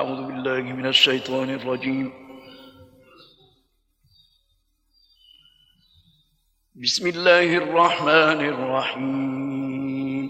أعوذ بالله من الشيطان الرجيم. بسم الله الرحمن الرحيم.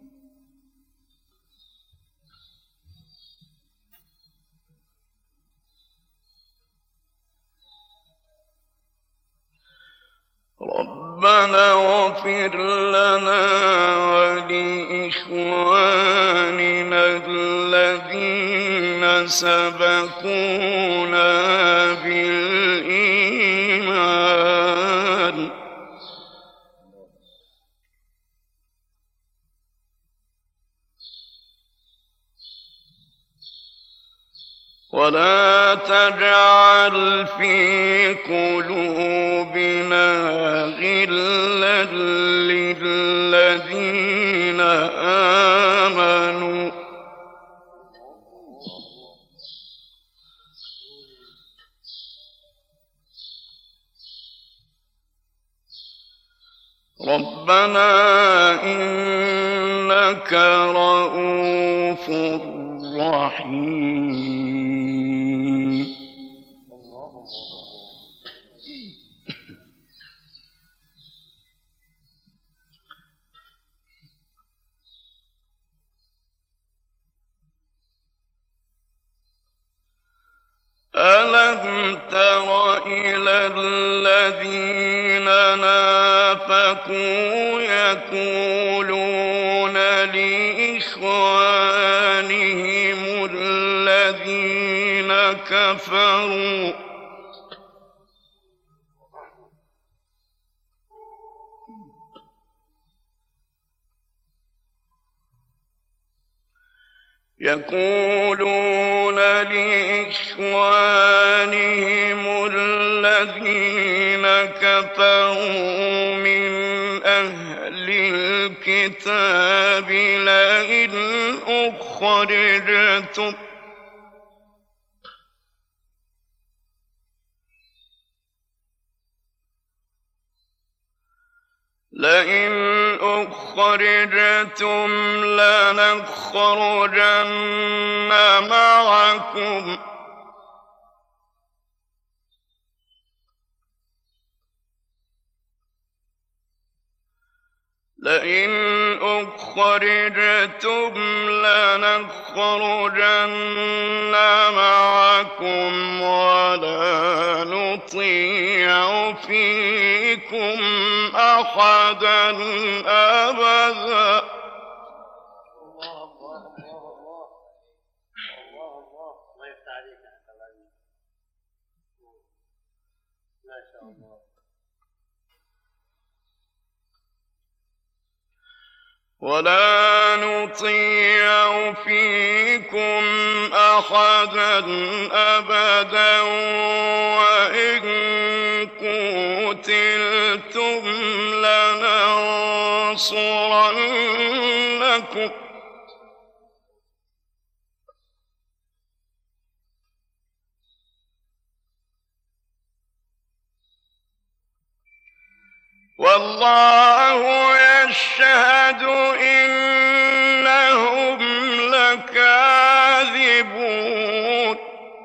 ربنا اغفر لنا ولإخواننا الذين سبقونا بالإيمان ولا تجعل في قلوبنا غلا للذين آمنوا ربنا إنك رؤوف رحيم. ألم تر إلى الذين نافقوا يقولون لإخوانهم الذين كفروا الذين كفروا من أهل الكتاب لئن أخرجتم لنخرجن معكم ولا نطيع فيكم أحدا أبدا وإن قتلتم لننصرنكم والله يشهد إنهم لكاذبون.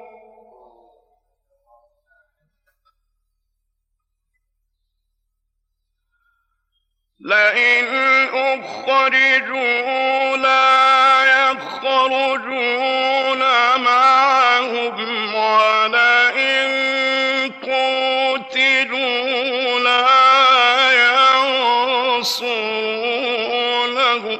لئن أخرجوا لا يخرجون معهم ولئن قتلوا لا ينصرونهم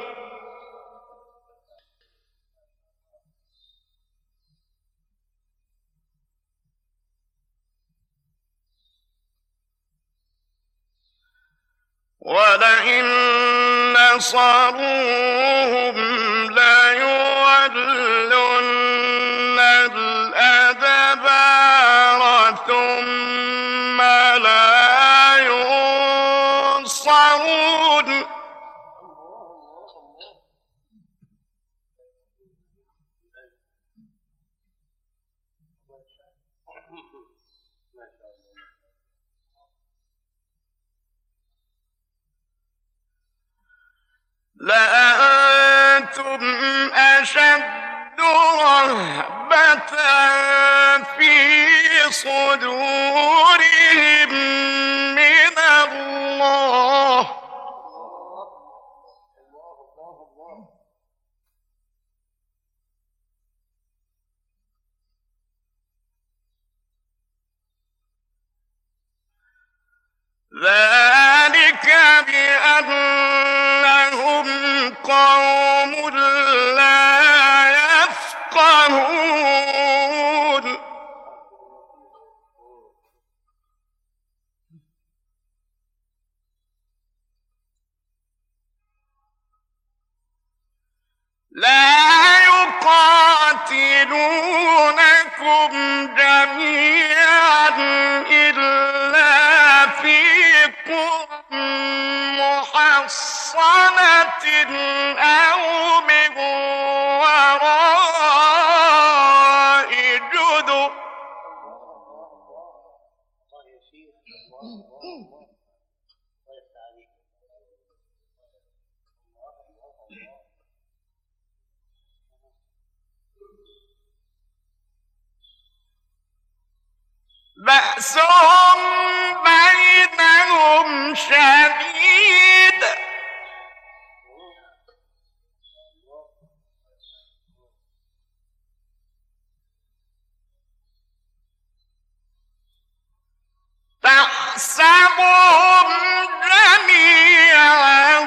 ولئن نصروهم ليولن الأدبار ثم لا ينصرون. لأنتم أشد رهبة رهبة في صدورهم من الله ذلك بأنهم قوم لا يفقهون لا يقاتلونكم جميعا إلا في قرى محصنة أو من وراء جدر بأسهم بينهم شديد تحسبهم جميعا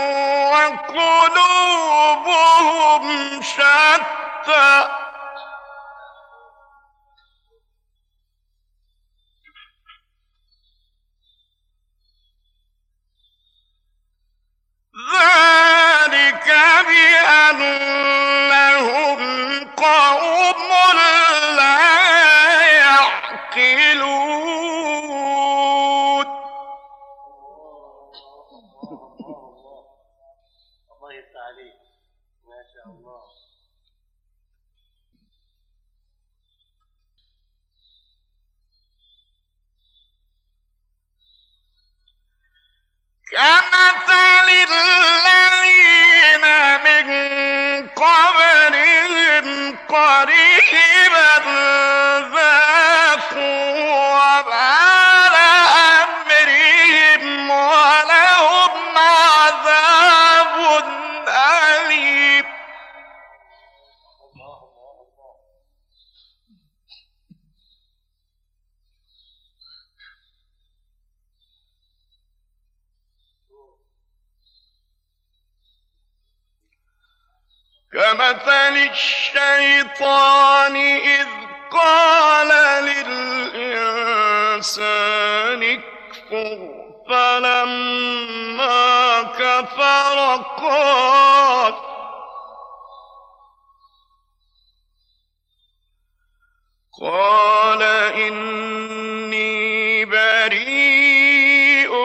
وقلوبهم شتى ذلك بأنهم قوم لا يعقلون الله يفتح عليك ما شاء الله. كمثل الذين من قبلهم قريبا ذاقوا وبال أمرهم ولهم عذاب أليم كمثل الشيطان إذ قال للإنسان اكفر فلما كفر قال إني بريء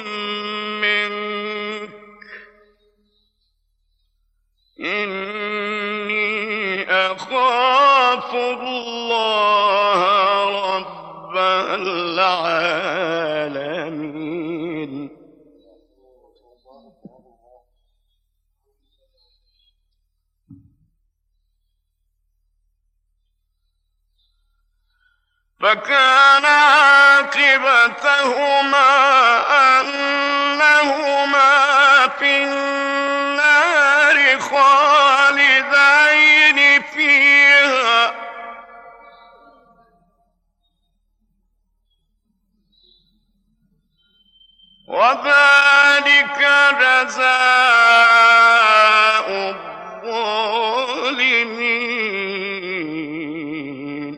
منك إني أخاف الله رب العالمين فكان عاقبتهما أنهما في النار خالدين فيها وذلك جزاء الظالمين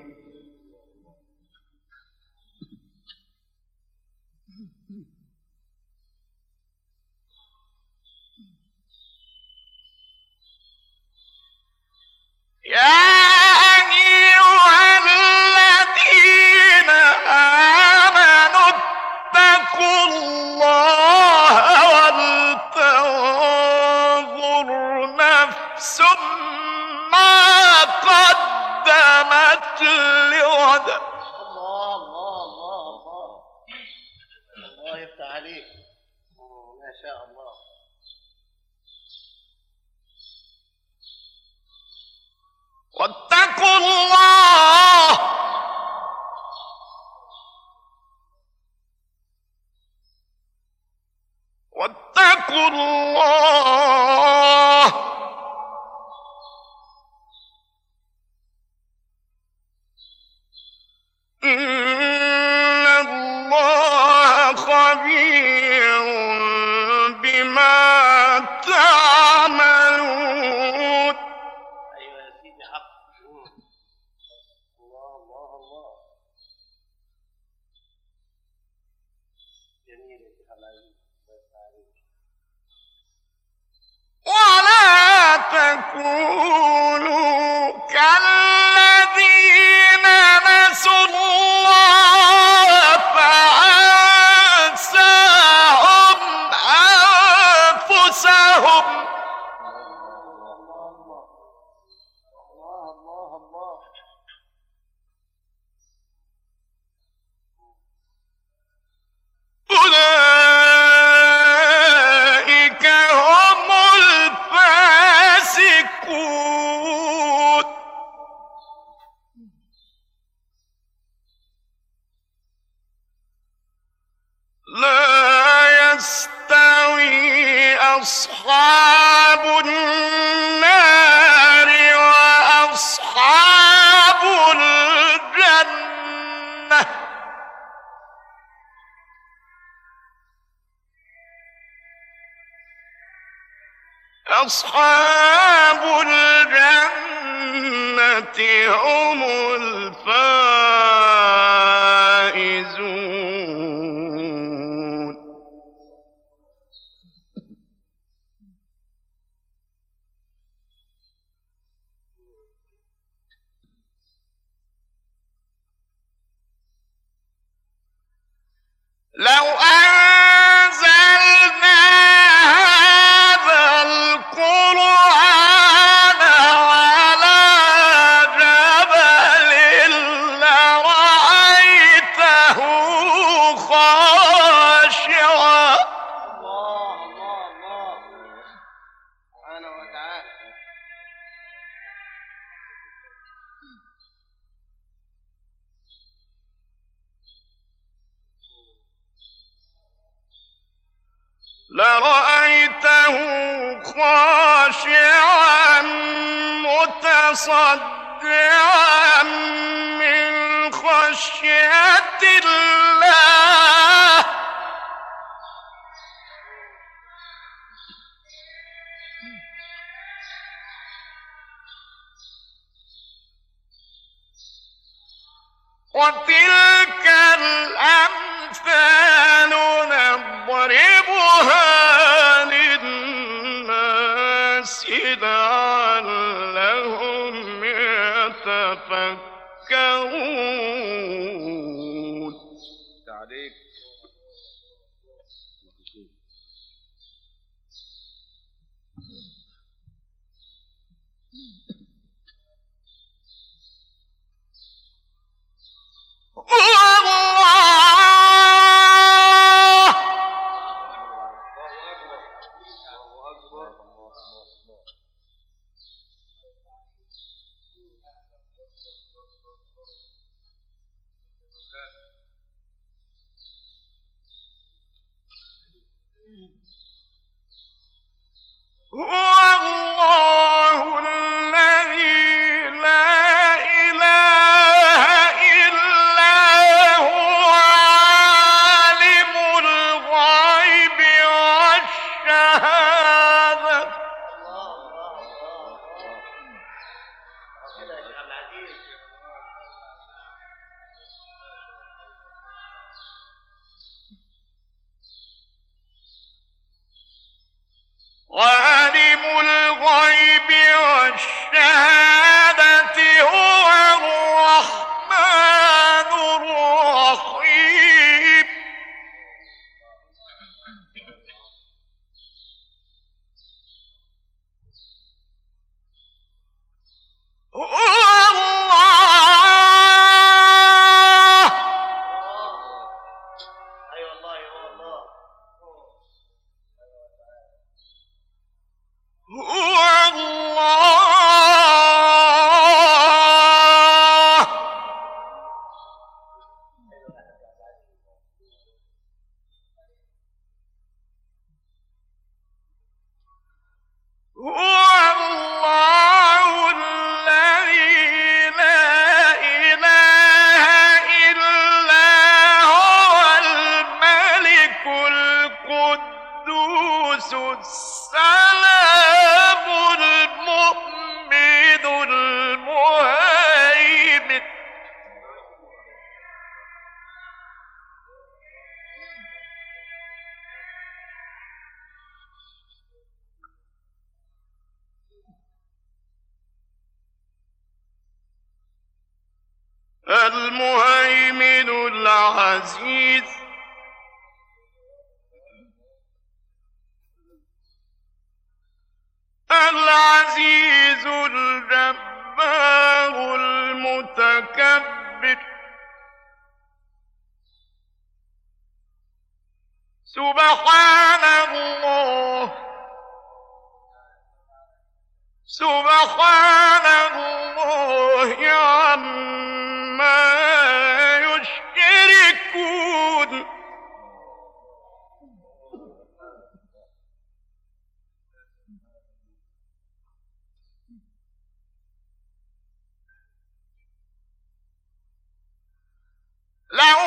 يا أيها الذين آمنوا اتقوا الله ولتنظر نفس ما قدمت لغد الله الله الله الله الله يفتح عليك ما شاء الله. واتقوا واتقوا الله واتقوا الله إن الله خبير بما تعملون. ايوه يا سيدي حق. الله الله الله. جميل يا شيخ عبد العزيز. ولا تكونوا كالذين نسوا الله فأنساهم أنفسهم أولئك هم الفاسقون. لا يستوي أصحاب النار وأصحاب الجنة أصحاب الجنة هم الفائزون. لو أنزلنا هذا القرآن على جبل لرأيته خاشعا الله الله الله سبحانه وتعالى. لرأيته خاشعا متصدعا من خشية الله وتلك الأمثال نضربها للناس لعلهم يتفكرون. تعليق. هو الله الذي لا إله إلا هو عالم الغيب والشهادة عالم المهيمن العزيز العزيز الجبار المتكبر سبحان الله عما يشركون لو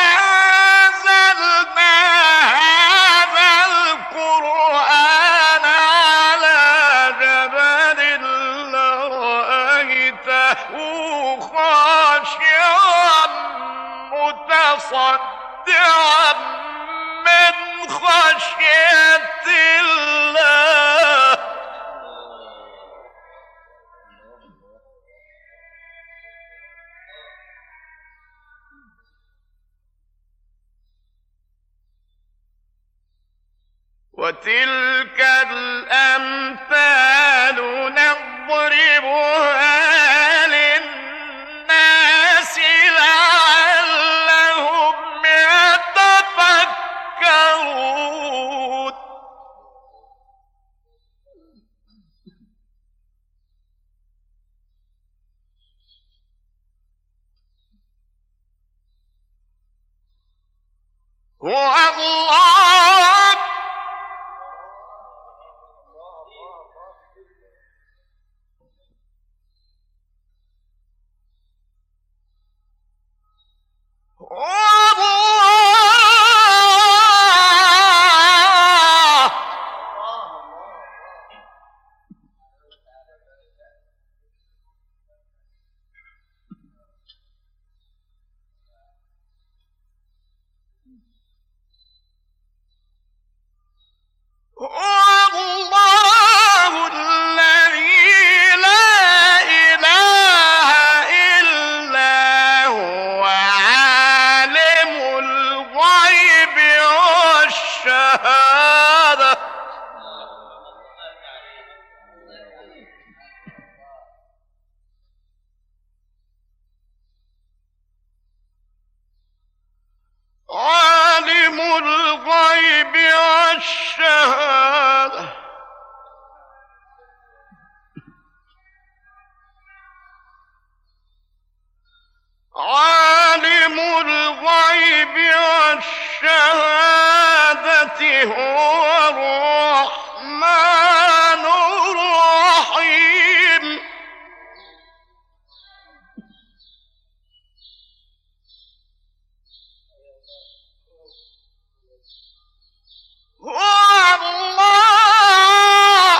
أنزلنا هذا القرآن على جبل لرأيته خاشعا متصدعا من خشية الله وتلك الأمثال نضربها للناس لعلهم يتفكرون هو الله عالم الغيب والشهادة عالم الغيب والشهادة هو الرحمن الرحيم هو الله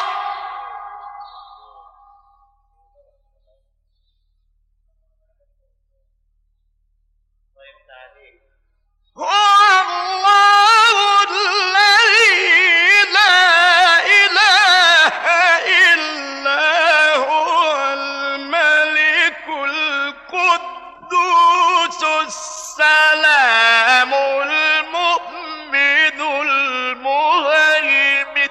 هو الله الذي لا إله إلا هو الملك القدوس السلام المؤمن المهيمن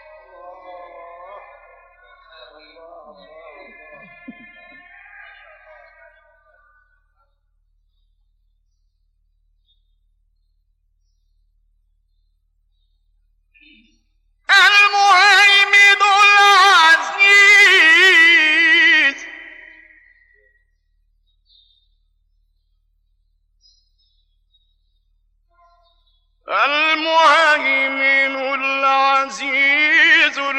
المهيمن العزيز المهيمن العزيز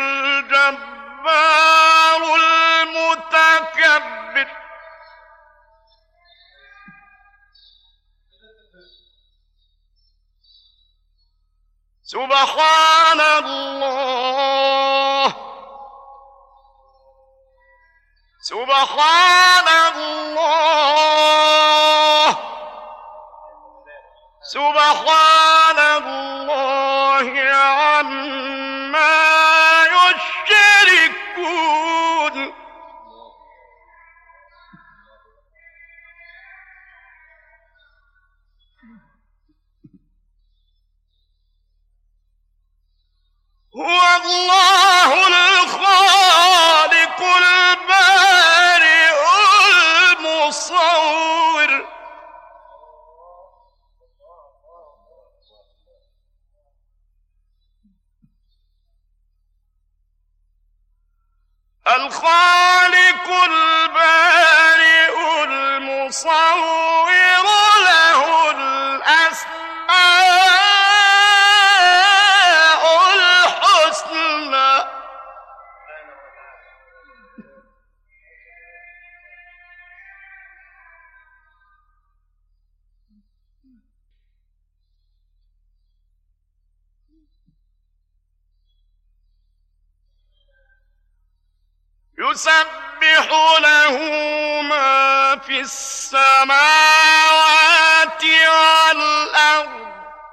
الجبار المتكبر سبحان الله سبحان الله سبحان الله عما يشركون الخالق البارئ المصور له الأسماء الحسنى. يسبح له ما في السماوات والأرض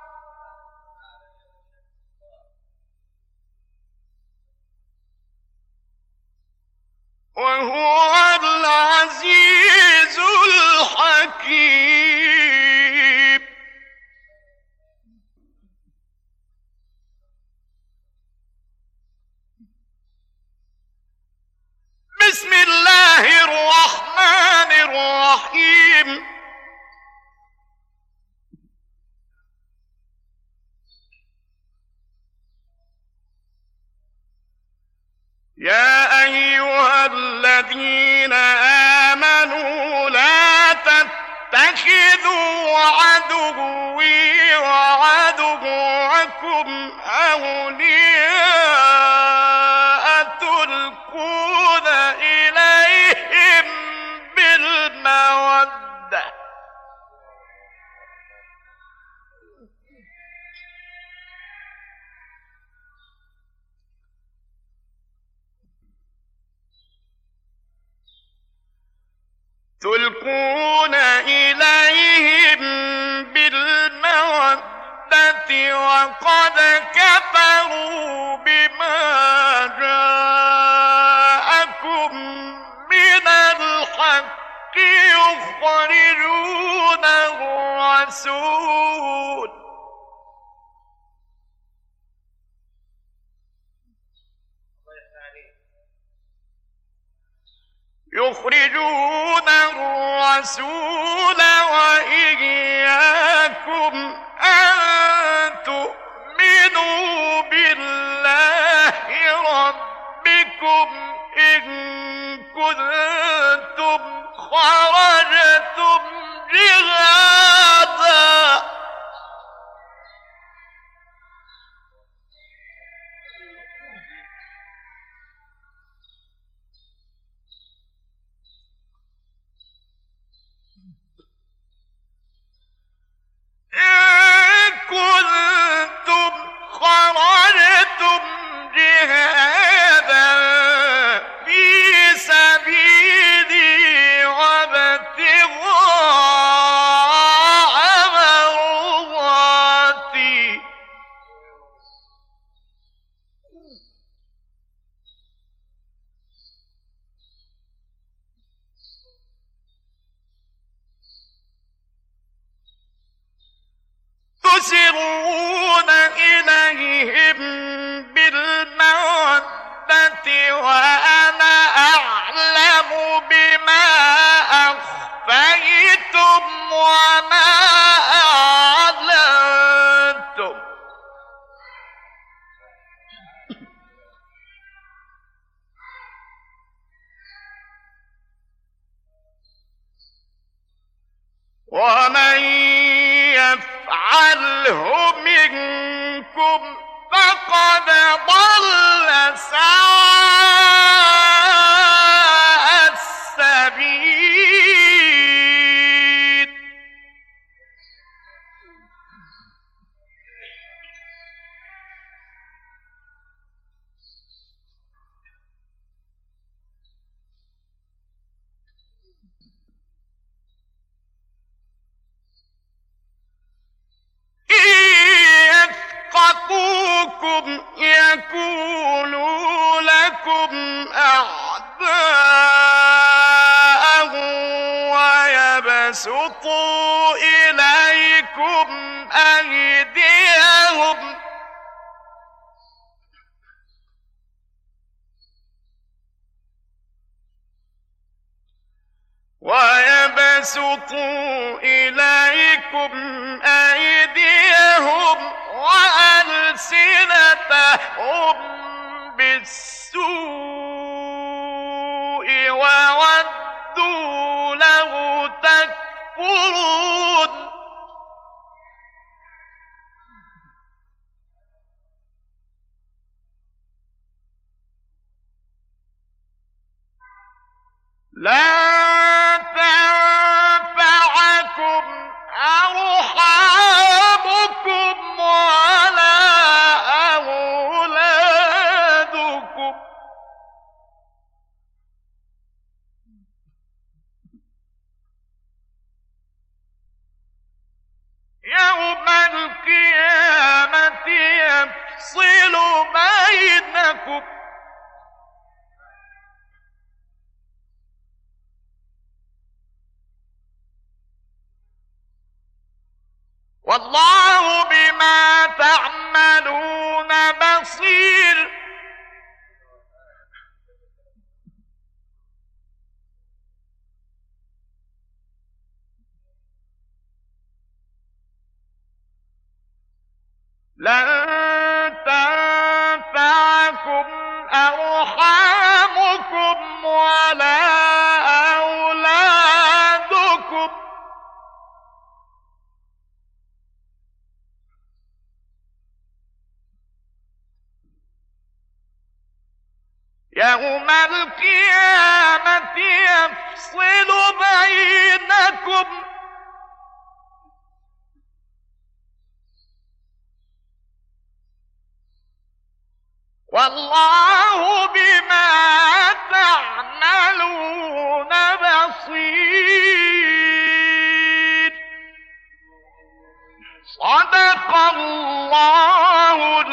وهو العزيز الحكيم. بسم الله الرحمن الرحيم. يا أيها الذين آمنوا لا تتخذوا عدوي وعدوكم أولياء تلقون إليهم بالمودة وقد كفروا بما جاءكم من الحق يخرجون الرسول وإياكم أن تؤمنوا بالله ربكم إن كنتم خرجتم جهادا في سبيلي وابتغاء مرضاتي تسرون إليهم بالمودة وأنا أعلم بما أخفيتم وما أعلنتم ومن يفعله منكم فقد ضل سواء السبيل يثقفوكم يكونوا لكم أعداء ويبسطوا إليكم أيديهم وألسنتهم بالسوء يكفرون لن تنفعكم أرحامكم ولا أولادكم يوم القيامة يفصل بينكم والله بما تعملون بصير لن تنفعكم أرحامكم ولا أولادكم يوم القيامة يفصل بينكم والله بما تعملون بصير صدق الله